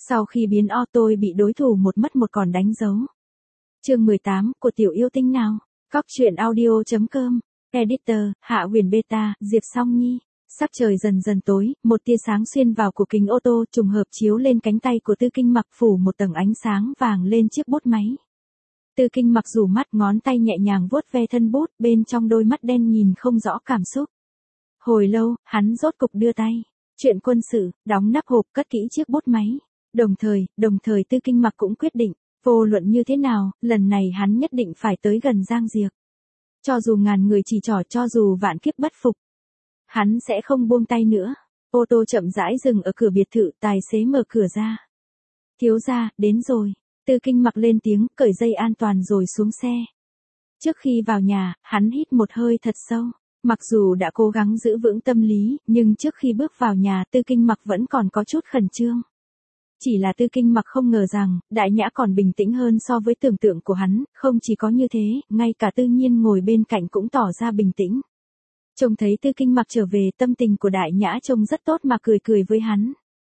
Sau khi biến O tôi bị đối thủ một mất một còn đánh dấu. Chương 18 của tiểu yêu tinh nào. Góc truyện audio.com. Editor, Hạ Huyền Beta, Diệp Song Nhi. Sắc trời dần dần tối, một tia sáng xuyên vào của kính ô tô trùng hợp chiếu lên cánh tay của Tư Kinh Mặc phủ một tầng ánh sáng vàng lên chiếc bút máy. Tư Kinh Mặc rủ mắt ngón tay nhẹ nhàng vuốt ve thân bút, bên trong đôi mắt đen nhìn không rõ cảm xúc. Hồi lâu, hắn rốt cục đưa tay. Chuyện quân sự, đóng nắp hộp cất kỹ chiếc bút máy. Đồng thời Tư Kinh Mặc cũng quyết định, vô luận như thế nào, lần này hắn nhất định phải tới gần Giang Diệp. Cho dù ngàn người chỉ trỏ, cho dù vạn kiếp bất phục, hắn sẽ không buông tay nữa. Ô tô chậm rãi dừng ở cửa biệt thự, tài xế mở cửa ra. Thiếu gia, đến rồi. Tư Kinh Mặc lên tiếng, cởi dây an toàn rồi xuống xe. Trước khi vào nhà, hắn hít một hơi thật sâu. Mặc dù đã cố gắng giữ vững tâm lý, nhưng trước khi bước vào nhà Tư Kinh Mặc vẫn còn có chút khẩn trương. Chỉ là Tư Kinh Mặc không ngờ rằng, Đại Nhã còn bình tĩnh hơn so với tưởng tượng của hắn, không chỉ có như thế, ngay cả Tư Nhiên ngồi bên cạnh cũng tỏ ra bình tĩnh. Trông thấy Tư Kinh Mặc trở về, tâm tình của Đại Nhã trông rất tốt mà cười với hắn.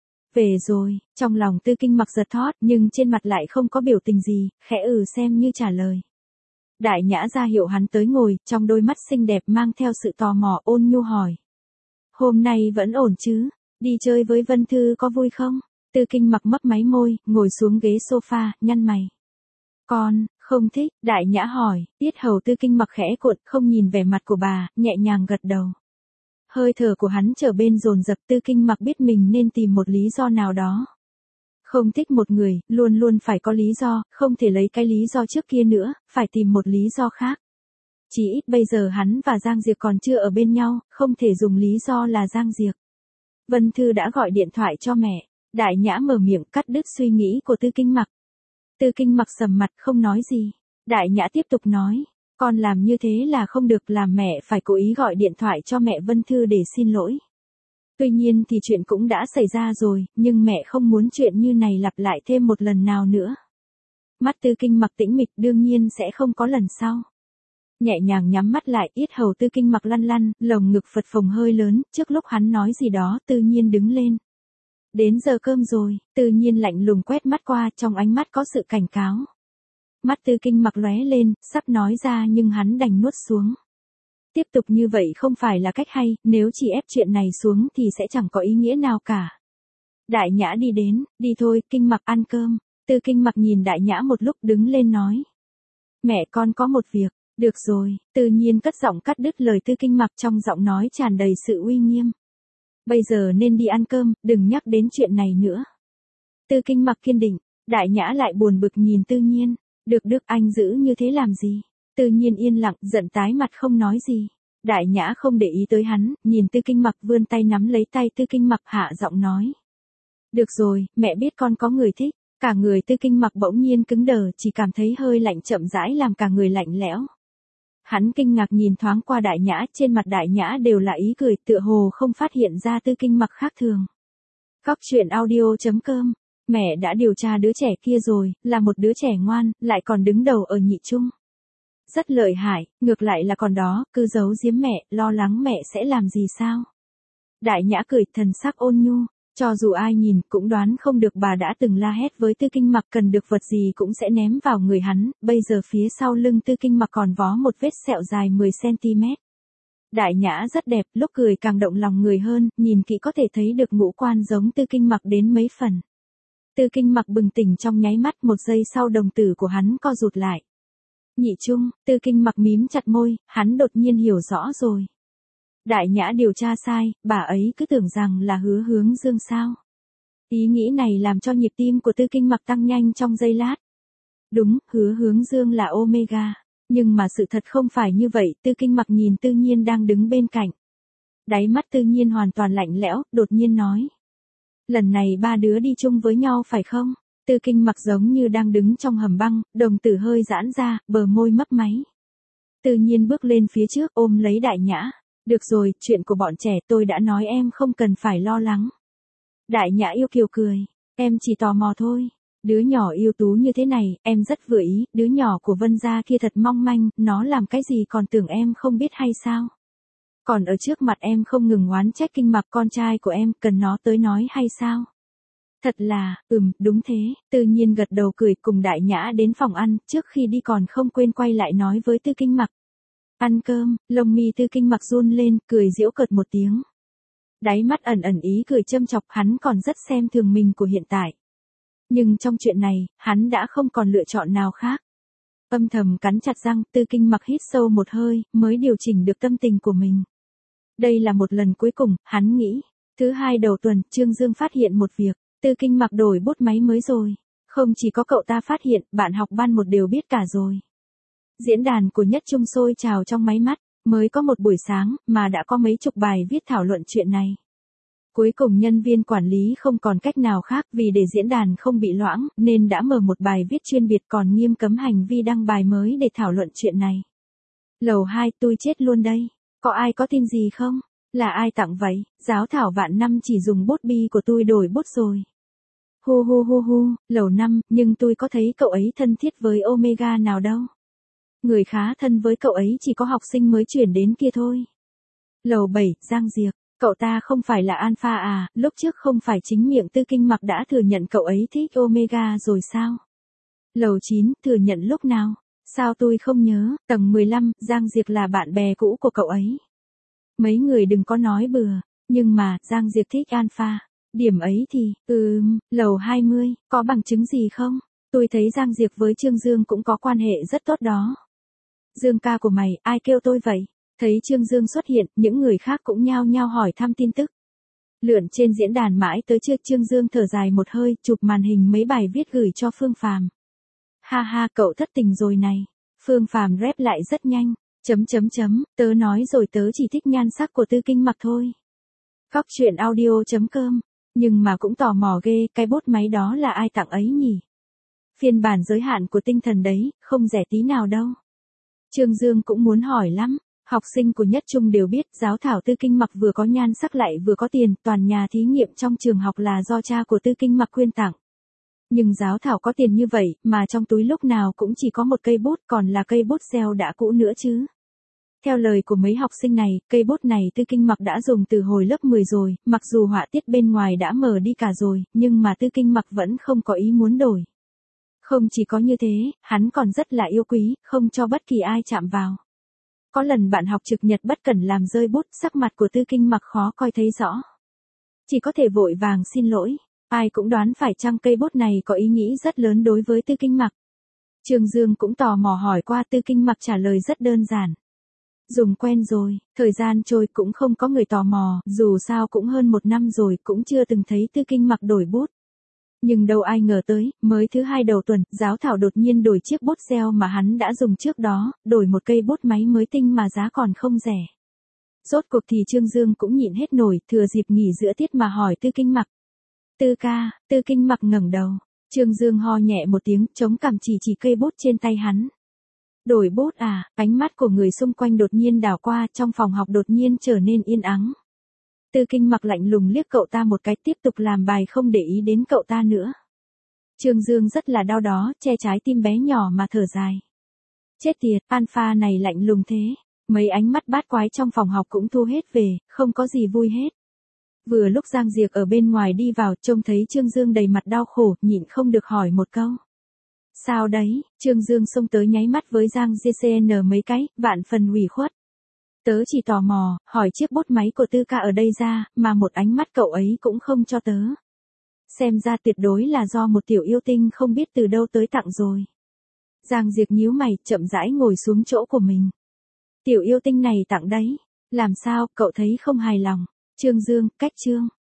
Về rồi, trong lòng Tư Kinh Mặc giật thót, nhưng trên mặt lại không có biểu tình gì, khẽ xem như trả lời. Đại Nhã ra hiệu hắn tới ngồi, trong đôi mắt xinh đẹp mang theo sự tò mò, ôn nhu hỏi. Hôm nay vẫn ổn chứ, đi chơi với Vân Thư có vui không? Tư Kinh Mặc mấp máy môi, ngồi xuống ghế sofa, nhăn mày. Con, không thích, Đại Nhã hỏi, tiết hầu Tư Kinh Mặc khẽ cuộn, không nhìn vẻ mặt của bà, nhẹ nhàng gật đầu. Hơi thở của hắn trở bên dồn dập, Tư Kinh Mặc biết mình nên tìm một lý do nào đó. Không thích một người, luôn phải có lý do, không thể lấy cái lý do trước kia nữa, phải tìm một lý do khác. Chỉ ít bây giờ hắn và Giang Diệp còn chưa ở bên nhau, không thể dùng lý do là Giang Diệp. Vân Thư đã gọi điện thoại cho mẹ. Đại Nhã mở miệng cắt đứt suy nghĩ của Tư Kinh Mặc. Tư Kinh Mặc sầm mặt không nói gì. Đại Nhã tiếp tục nói, con làm như thế là không được, làm mẹ phải cố ý gọi điện thoại cho mẹ Vân Thư để xin lỗi. Tuy nhiên thì chuyện cũng đã xảy ra rồi, nhưng mẹ không muốn chuyện như này lặp lại thêm một lần nào nữa. Mắt Tư Kinh Mặc tĩnh mịch, đương nhiên sẽ không có lần sau. Nhẹ nhàng nhắm mắt lại, yết hầu Tư Kinh Mặc lăn, lồng ngực phập phồng hơi lớn, trước lúc hắn nói gì đó, Tư Nhiên đứng lên. Đến giờ cơm rồi, Tư Nhiên lạnh lùng quét mắt qua, trong ánh mắt có sự cảnh cáo. Mắt Tư Kinh Mặc lóe lên, sắp nói ra nhưng hắn đành nuốt xuống. Tiếp tục như vậy không phải là cách hay, nếu chỉ ép chuyện này xuống thì sẽ chẳng có ý nghĩa nào cả. Đại Nhã đi đến, đi thôi, Kinh Mặc ăn cơm. Tư Kinh Mặc nhìn Đại Nhã một lúc đứng lên nói. Mẹ con có một việc, được rồi, Tư Nhiên cất giọng cắt đứt lời Tư Kinh Mặc, trong giọng nói tràn đầy sự uy nghiêm. Bây giờ nên đi ăn cơm, đừng nhắc đến chuyện này nữa. Tư Kinh Mặc kiên định, Đại Nhã lại buồn bực nhìn Tư Nhiên. Được anh giữ như thế làm gì? Tư Nhiên yên lặng, giận tái mặt không nói gì. Đại Nhã không để ý tới hắn, nhìn Tư Kinh Mặc vươn tay nắm lấy tay Tư Kinh Mặc, hạ giọng nói. Được rồi, mẹ biết con có người thích. Cả người Tư Kinh Mặc bỗng nhiên cứng đờ, chỉ cảm thấy hơi lạnh chậm rãi làm cả người lạnh lẽo. Hắn kinh ngạc nhìn thoáng qua Đại Nhã, trên mặt Đại Nhã đều là ý cười, tựa hồ không phát hiện ra Tư Kinh Mặc khác thường. Góc truyện audio.com. Mẹ đã điều tra đứa trẻ kia rồi, là một đứa trẻ ngoan, lại còn đứng đầu ở nhị trung. Rất lợi hại, ngược lại là còn đó, cứ giấu giếm mẹ, lo lắng mẹ sẽ làm gì sao? Đại Nhã cười, thần sắc ôn nhu, cho dù ai nhìn cũng đoán không được bà đã từng la hét với Tư Kinh Mặc cần được vật gì cũng sẽ ném vào người hắn, bây giờ phía sau lưng Tư Kinh Mặc còn vó một vết sẹo dài 10cm. Đại Nhã rất đẹp, lúc cười càng động lòng người hơn, nhìn kỹ có thể thấy được ngũ quan giống Tư Kinh Mặc đến mấy phần. Tư Kinh Mặc bừng tỉnh trong nháy mắt, một giây sau đồng tử của hắn co rụt lại. Nhị trung, Tư Kinh Mặc mím chặt môi, hắn đột nhiên hiểu rõ rồi. Đại Nhã điều tra sai, bà ấy cứ tưởng rằng là Hứa Hướng Dương sao. Ý nghĩ này làm cho nhịp tim của Tư Kinh Mặc tăng nhanh trong giây lát. Đúng, Hứa Hướng Dương là Omega. Nhưng mà sự thật không phải như vậy, Tư Kinh Mặc nhìn Tư Nhiên đang đứng bên cạnh. Đáy mắt Tư Nhiên hoàn toàn lạnh lẽo, đột nhiên nói. Lần này ba đứa đi chung với nhau phải không? Tư Kinh Mặc giống như đang đứng trong hầm băng, đồng tử hơi giãn ra, bờ môi mấp máy. Tư Nhiên bước lên phía trước ôm lấy Đại Nhã. Được rồi, chuyện của bọn trẻ tôi đã nói, em không cần phải lo lắng. Đại Nhã yêu kiều cười. Em chỉ tò mò thôi. Đứa nhỏ ưu tú như thế này, em rất vừa ý, đứa nhỏ của Vân gia kia thật mong manh, nó làm cái gì còn tưởng em không biết hay sao? Còn ở trước mặt em không ngừng oán trách Kinh Mặc con trai của em, cần nó tới nói hay sao? Thật là, đúng thế, Tư Nhiên gật đầu cười cùng Đại Nhã đến phòng ăn, trước khi đi còn không quên quay lại nói với Tư Kinh Mặc. Ăn cơm, lông mi Tư Kinh Mặc run lên, cười giễu cợt một tiếng. Đáy mắt ẩn ẩn ý cười châm chọc, hắn còn rất xem thường mình của hiện tại. Nhưng trong chuyện này, hắn đã không còn lựa chọn nào khác. Âm thầm cắn chặt răng, Tư Kinh Mặc hít sâu một hơi, mới điều chỉnh được tâm tình của mình. Đây là một lần cuối cùng, hắn nghĩ. Thứ hai đầu tuần, Trương Dương phát hiện một việc, Tư Kinh Mặc đổi bút máy mới rồi. Không chỉ có cậu ta phát hiện, bạn học ban một đều biết cả rồi. Diễn đàn của Nhất Trung sôi trào trong máy mắt, mới có một buổi sáng, mà đã có mấy chục bài viết thảo luận chuyện này. Cuối cùng nhân viên quản lý không còn cách nào khác vì để diễn đàn không bị loãng, nên đã mở một bài viết chuyên biệt còn nghiêm cấm hành vi đăng bài mới để thảo luận chuyện này. Lầu 2, tôi chết luôn đây. Có ai có tin gì không? Là ai tặng vậy? Giáo thảo vạn năm chỉ dùng bút bi của tôi đổi bút rồi. Hu hu hu hu, lầu 5, nhưng tôi có thấy cậu ấy thân thiết với Omega nào đâu. Người khá thân với cậu ấy chỉ có học sinh mới chuyển đến kia thôi. Lầu 7, Giang Diệp, cậu ta không phải là Alpha à, lúc trước không phải chính miệng Tư Kinh Mặc đã thừa nhận cậu ấy thích Omega rồi sao? Lầu 9, thừa nhận lúc nào? Sao tôi không nhớ? Tầng 15, Giang Diệp là bạn bè cũ của cậu ấy. Mấy người đừng có nói bừa, nhưng mà, Giang Diệp thích Alpha. Điểm ấy thì, lầu 20, có bằng chứng gì không? Tôi thấy Giang Diệp với Trương Dương cũng có quan hệ rất tốt đó. Dương ca của mày, ai kêu tôi vậy? Thấy Trương Dương xuất hiện, những người khác cũng nhao nhao hỏi thăm tin tức. Lượn trên diễn đàn mãi tới trưa, Trương Dương thở dài một hơi, chụp màn hình mấy bài viết gửi cho Phương Phàm. Ha ha, cậu thất tình rồi này. Phương Phàm rep lại rất nhanh. Tớ nói rồi, tớ chỉ thích nhan sắc của Tư Kinh Mặc thôi. Góc truyện audio.com. Nhưng mà cũng tò mò ghê, cái bút máy đó là ai tặng ấy nhỉ? Phiên bản giới hạn của tinh thần đấy, không rẻ tí nào đâu. Trương Dương cũng muốn hỏi lắm. Học sinh của Nhất Trung đều biết giáo thảo Tư Kinh Mặc vừa có nhan sắc lại vừa có tiền, toàn nhà thí nghiệm trong trường học là do cha của Tư Kinh Mặc quyên tặng. Nhưng giáo thảo có tiền như vậy, mà trong túi lúc nào cũng chỉ có một cây bút, còn là cây bút gel đã cũ nữa chứ. Theo lời của mấy học sinh này, cây bút này Tư Kinh Mặc đã dùng từ hồi lớp 10 rồi, mặc dù họa tiết bên ngoài đã mờ đi cả rồi, nhưng mà Tư Kinh Mặc vẫn không có ý muốn đổi. Không chỉ có như thế, hắn còn rất là yêu quý, không cho bất kỳ ai chạm vào. Có lần bạn học trực nhật bất cẩn làm rơi bút, sắc mặt của Tư Kinh Mặc khó coi thấy rõ. Chỉ có thể vội vàng xin lỗi. Ai cũng đoán phải chăng cây bút này có ý nghĩ rất lớn đối với Tư Kinh Mặc. Trương Dương cũng tò mò hỏi qua, Tư Kinh Mặc trả lời rất đơn giản. Dùng quen rồi, thời gian trôi cũng không có người tò mò, dù sao cũng hơn 1 năm rồi cũng chưa từng thấy Tư Kinh Mặc đổi bút. Nhưng đâu ai ngờ tới, mới thứ hai đầu tuần, giáo thảo đột nhiên đổi chiếc bút gel mà hắn đã dùng trước đó, đổi một cây bút máy mới tinh mà giá còn không rẻ. Rốt cuộc thì Trương Dương cũng nhịn hết nổi, thừa dịp nghỉ giữa tiết mà hỏi Tư Kinh Mặc. Tư ca, Tư Kinh Mặc ngẩng đầu. Trương Dương ho nhẹ một tiếng, chống cằm chỉ cây bút trên tay hắn. Đổi bút à? Ánh mắt của người xung quanh đột nhiên đảo qua, trong phòng học đột nhiên trở nên yên ắng. Tư Kinh Mặc lạnh lùng liếc cậu ta một cái, tiếp tục làm bài không để ý đến cậu ta nữa. Trương Dương rất là đau đó, che trái tim bé nhỏ mà thở dài. Chết tiệt, Alpha này lạnh lùng thế. Mấy ánh mắt bát quái trong phòng học cũng thu hết về, không có gì vui hết. Vừa lúc Giang Diệp ở bên ngoài đi vào, trông thấy Trương Dương đầy mặt đau khổ, nhịn không được hỏi một câu. Sao đấy? Trương Dương xông tới nháy mắt với Giang GCN mấy cái, vạn phần ủy khuất. Tớ chỉ tò mò, hỏi chiếc bút máy của Tư ca ở đây ra, mà một ánh mắt cậu ấy cũng không cho tớ. Xem ra tuyệt đối là do một tiểu yêu tinh không biết từ đâu tới tặng rồi. Giang Diệp nhíu mày, chậm rãi ngồi xuống chỗ của mình. Tiểu yêu tinh này tặng đấy. Làm sao, cậu thấy không hài lòng? Trương Dương, cách chương.